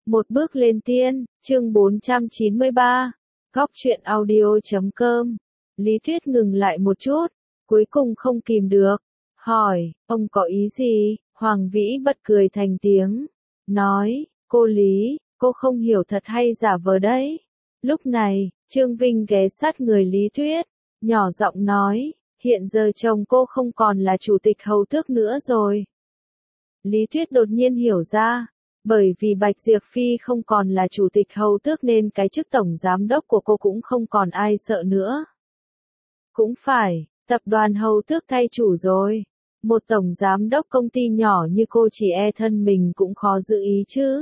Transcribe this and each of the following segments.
Một bước lên tiên, chương 493, Góc truyện audio.com. Lý Tuyết ngừng lại một chút, cuối cùng không kìm được, hỏi, ông có ý gì? Hoàng Vĩ bật cười thành tiếng, nói, cô Lý, cô không hiểu thật hay giả vờ đấy. Lúc này, Trương Vinh ghé sát người Lý Tuyết, nhỏ giọng nói, hiện giờ chồng cô không còn là chủ tịch hầu tước nữa rồi. Lý Tuyết đột nhiên hiểu ra, bởi vì Bạch Diệp Phi không còn là chủ tịch hầu tước nên cái chức tổng giám đốc của cô cũng không còn ai sợ nữa. Cũng phải, tập đoàn hầu tước thay chủ rồi. Một tổng giám đốc công ty nhỏ như cô chỉ e thân mình cũng khó giữ ý chứ.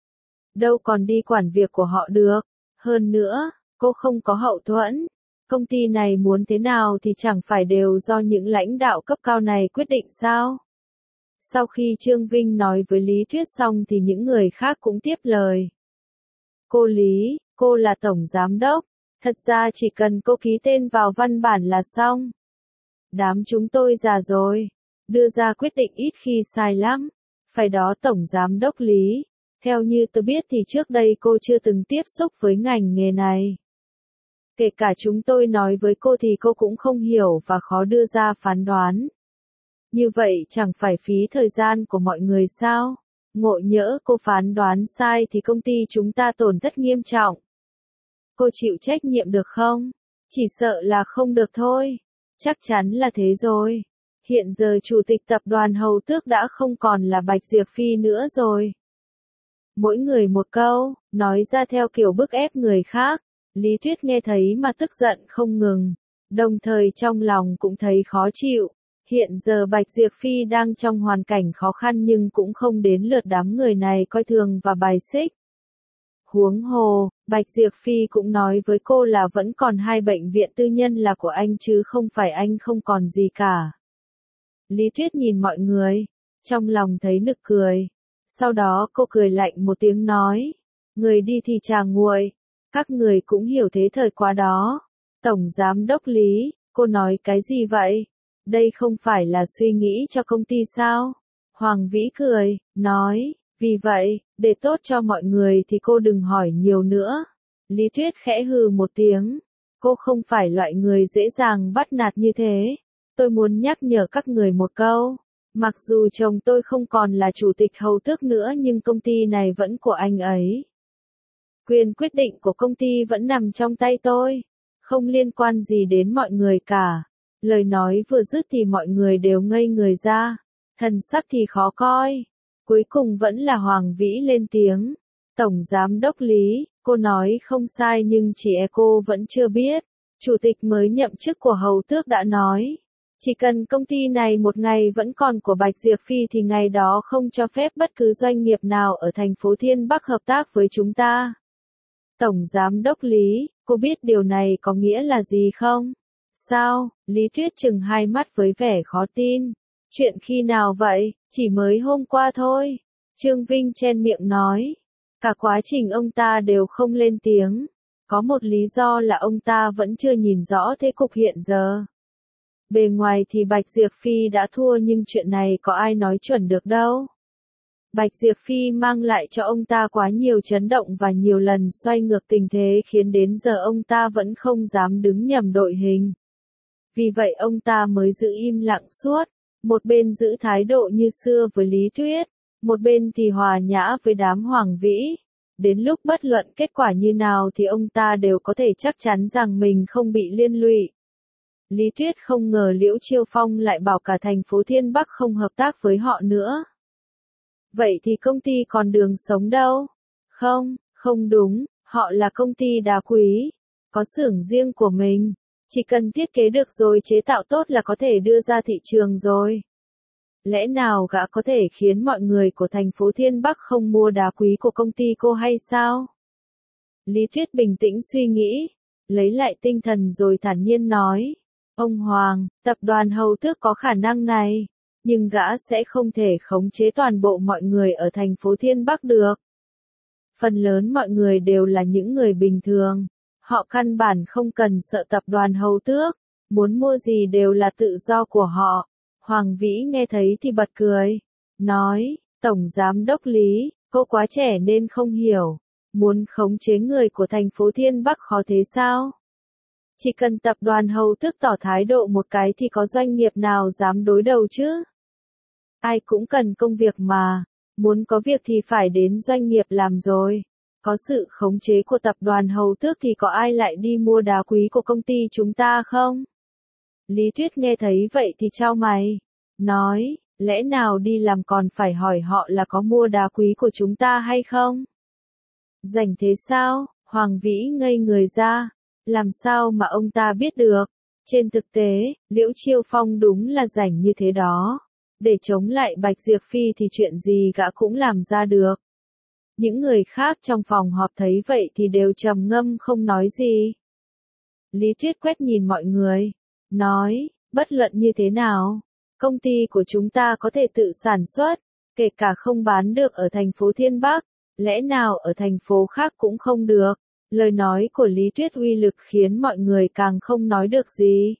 Đâu còn đi quản việc của họ được. Hơn nữa, cô không có hậu thuẫn. Công ty này muốn thế nào thì chẳng phải đều do những lãnh đạo cấp cao này quyết định sao? Sau khi Trương Vinh nói với Lý Tuyết xong thì những người khác cũng tiếp lời. Cô Lý, cô là tổng giám đốc. Thật ra chỉ cần cô ký tên vào văn bản là xong. Đám chúng tôi già rồi. Đưa ra quyết định ít khi sai lắm. Phải đó tổng giám đốc Lý. Theo như tôi biết thì trước đây cô chưa từng tiếp xúc với ngành nghề này. Kể cả chúng tôi nói với cô thì cô cũng không hiểu và khó đưa ra phán đoán. Như vậy chẳng phải phí thời gian của mọi người sao? Ngộ nhỡ cô phán đoán sai thì công ty chúng ta tổn thất nghiêm trọng. Cô chịu trách nhiệm được không? Chỉ sợ là không được thôi. Chắc chắn là thế rồi. Hiện giờ chủ tịch tập đoàn hầu tước đã không còn là Bạch Diệp Phi nữa rồi. Mỗi người một câu, nói ra theo kiểu bức ép người khác. Lý Tuyết nghe thấy mà tức giận không ngừng. Đồng thời trong lòng cũng thấy khó chịu. Hiện giờ Bạch Diệp Phi đang trong hoàn cảnh khó khăn nhưng cũng không đến lượt đám người này coi thường và bài xích. Huống hồ, Bạch Diệp Phi cũng nói với cô là vẫn còn 2 bệnh viện tư nhân là của anh chứ không phải anh không còn gì cả. Lý Tuyết nhìn mọi người, trong lòng thấy nực cười. Sau đó cô cười lạnh một tiếng nói, người đi thì chả nguội, các người cũng hiểu thế thời quá đó. Tổng giám đốc Lý, cô nói cái gì vậy? Đây không phải là suy nghĩ cho công ty sao? Hoàng Vĩ cười, nói, vì vậy, để tốt cho mọi người thì cô đừng hỏi nhiều nữa. Lý Tuyết khẽ hừ một tiếng, cô không phải loại người dễ dàng bắt nạt như thế. Tôi muốn nhắc nhở các người một câu, mặc dù chồng tôi không còn là chủ tịch hầu tước nữa nhưng công ty này vẫn của anh ấy. Quyền quyết định của công ty vẫn nằm trong tay tôi, không liên quan gì đến mọi người cả. Lời nói vừa dứt thì mọi người đều ngây người ra, thần sắc thì khó coi. Cuối cùng vẫn là Hoàng Vĩ lên tiếng. Tổng giám đốc Lý, cô nói không sai nhưng chỉ e cô vẫn chưa biết. Chủ tịch mới nhậm chức của hầu tước đã nói. Chỉ cần công ty này một ngày vẫn còn của Bạch Diệp Phi thì ngày đó không cho phép bất cứ doanh nghiệp nào ở thành phố Thiên Bắc hợp tác với chúng ta. Tổng giám đốc Lý, cô biết điều này có nghĩa là gì không? Sao? Lý Tuyết trừng hai mắt với vẻ khó tin. Chuyện khi nào vậy? Chỉ mới hôm qua thôi. Trương Vinh chen miệng nói. Cả quá trình ông ta đều không lên tiếng. Có một lý do là ông ta vẫn chưa nhìn rõ thế cục hiện giờ. Bề ngoài thì Bạch Diệp Phi đã thua nhưng chuyện này có ai nói chuẩn được đâu. Bạch Diệp Phi mang lại cho ông ta quá nhiều chấn động và nhiều lần xoay ngược tình thế khiến đến giờ ông ta vẫn không dám đứng nhầm đội hình. Vì vậy ông ta mới giữ im lặng suốt, một bên giữ thái độ như xưa với Lý Tuyết, một bên thì hòa nhã với đám Hoàng Vĩ. Đến lúc bất luận kết quả như nào thì ông ta đều có thể chắc chắn rằng mình không bị liên lụy. Lý Tuyết không ngờ Liễu Chiêu Phong lại bảo cả thành phố Thiên Bắc không hợp tác với họ nữa. Vậy thì công ty còn đường sống đâu? Không, không đúng, họ là công ty đá quý, có xưởng riêng của mình. Chỉ cần thiết kế được rồi chế tạo tốt là có thể đưa ra thị trường rồi. Lẽ nào gã có thể khiến mọi người của thành phố Thiên Bắc không mua đá quý của công ty cô hay sao? Lý Tuyết bình tĩnh suy nghĩ, lấy lại tinh thần rồi thản nhiên nói. Ông Hoàng, tập đoàn hầu tước có khả năng này, nhưng gã sẽ không thể khống chế toàn bộ mọi người ở thành phố Thiên Bắc được. Phần lớn mọi người đều là những người bình thường. Họ căn bản không cần sợ tập đoàn hầu tước, muốn mua gì đều là tự do của họ. Hoàng Vĩ nghe thấy thì bật cười, nói, Tổng giám đốc Lý, Cô quá trẻ nên không hiểu. Muốn khống chế người của thành phố Thiên Bắc khó thế sao? Chỉ cần tập đoàn Hầu Tước tỏ thái độ một cái thì có doanh nghiệp nào dám đối đầu chứ? Ai cũng cần công việc mà. Muốn có việc thì phải đến doanh nghiệp làm rồi. Có sự khống chế của tập đoàn Hầu Tước thì có ai lại đi mua đá quý của công ty chúng ta không? Lý Tuyết nghe thấy vậy thì chau mày. Nói, lẽ nào đi làm còn phải hỏi họ là có mua đá quý của chúng ta hay không? Rảnh thế sao? Hoàng Vĩ ngây người ra. Làm sao mà ông ta biết được? Trên thực tế, Liễu Chiêu Phong đúng là rảnh như thế đó. Để chống lại Bạch Diệp Phi thì chuyện gì gã cũng làm ra được. Những người khác trong phòng họp thấy vậy thì đều trầm ngâm không nói gì. Lý Tuyết quét nhìn mọi người. Nói, bất luận như thế nào, công ty của chúng ta có thể tự sản xuất, kể cả không bán được ở thành phố Thiên Bắc, lẽ nào ở thành phố khác cũng không được. Lời nói của Lý Tuyết uy lực khiến mọi người càng không nói được gì.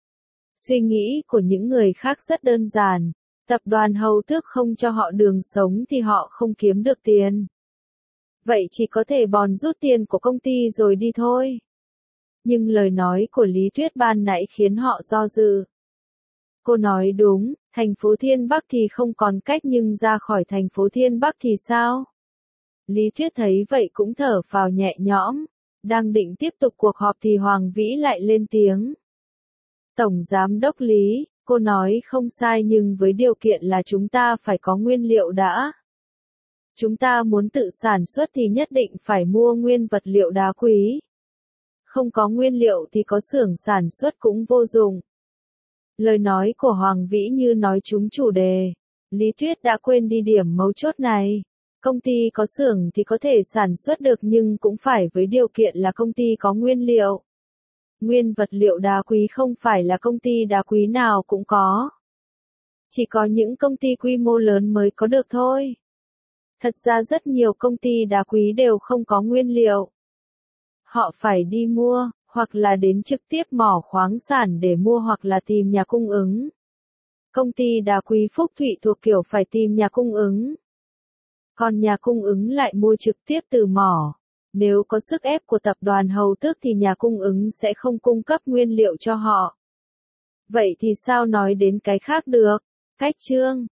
Suy nghĩ của những người khác rất đơn giản, tập đoàn Hầu Tước không cho họ đường sống thì họ không kiếm được tiền. Vậy chỉ có thể bòn rút tiền của công ty rồi đi thôi. Nhưng lời nói của Lý Tuyết ban nãy khiến họ do dự. Cô nói đúng, thành phố Thiên Bắc thì không còn cách nhưng ra khỏi thành phố Thiên Bắc thì sao? Lý Tuyết thấy vậy cũng thở phào nhẹ nhõm. Đang định tiếp tục cuộc họp thì Hoàng Vĩ lại lên tiếng. Tổng Giám đốc Lý, cô nói không sai nhưng với điều kiện là chúng ta phải có nguyên liệu đã. Chúng ta muốn tự sản xuất thì nhất định phải mua nguyên vật liệu đá quý. Không có nguyên liệu thì có xưởng sản xuất cũng vô dụng. Lời nói của Hoàng Vĩ như nói trúng chủ đề. Lý Tuyết đã quên đi điểm mấu chốt này. Công ty có xưởng thì có thể sản xuất được nhưng cũng phải với điều kiện là công ty có nguyên liệu. Nguyên vật liệu đá quý không phải là công ty đá quý nào cũng có. Chỉ có những công ty quy mô lớn mới có được thôi. Thật ra rất nhiều công ty đá quý đều không có nguyên liệu. Họ phải đi mua, hoặc là đến trực tiếp mỏ khoáng sản để mua hoặc là tìm nhà cung ứng. Công ty đá quý Phúc Thụy thuộc kiểu phải tìm nhà cung ứng. Còn nhà cung ứng lại mua trực tiếp từ mỏ. Nếu có sức ép của tập đoàn Hầu Tước thì nhà cung ứng sẽ không cung cấp nguyên liệu cho họ. Vậy thì sao nói đến cái khác được? Cách chương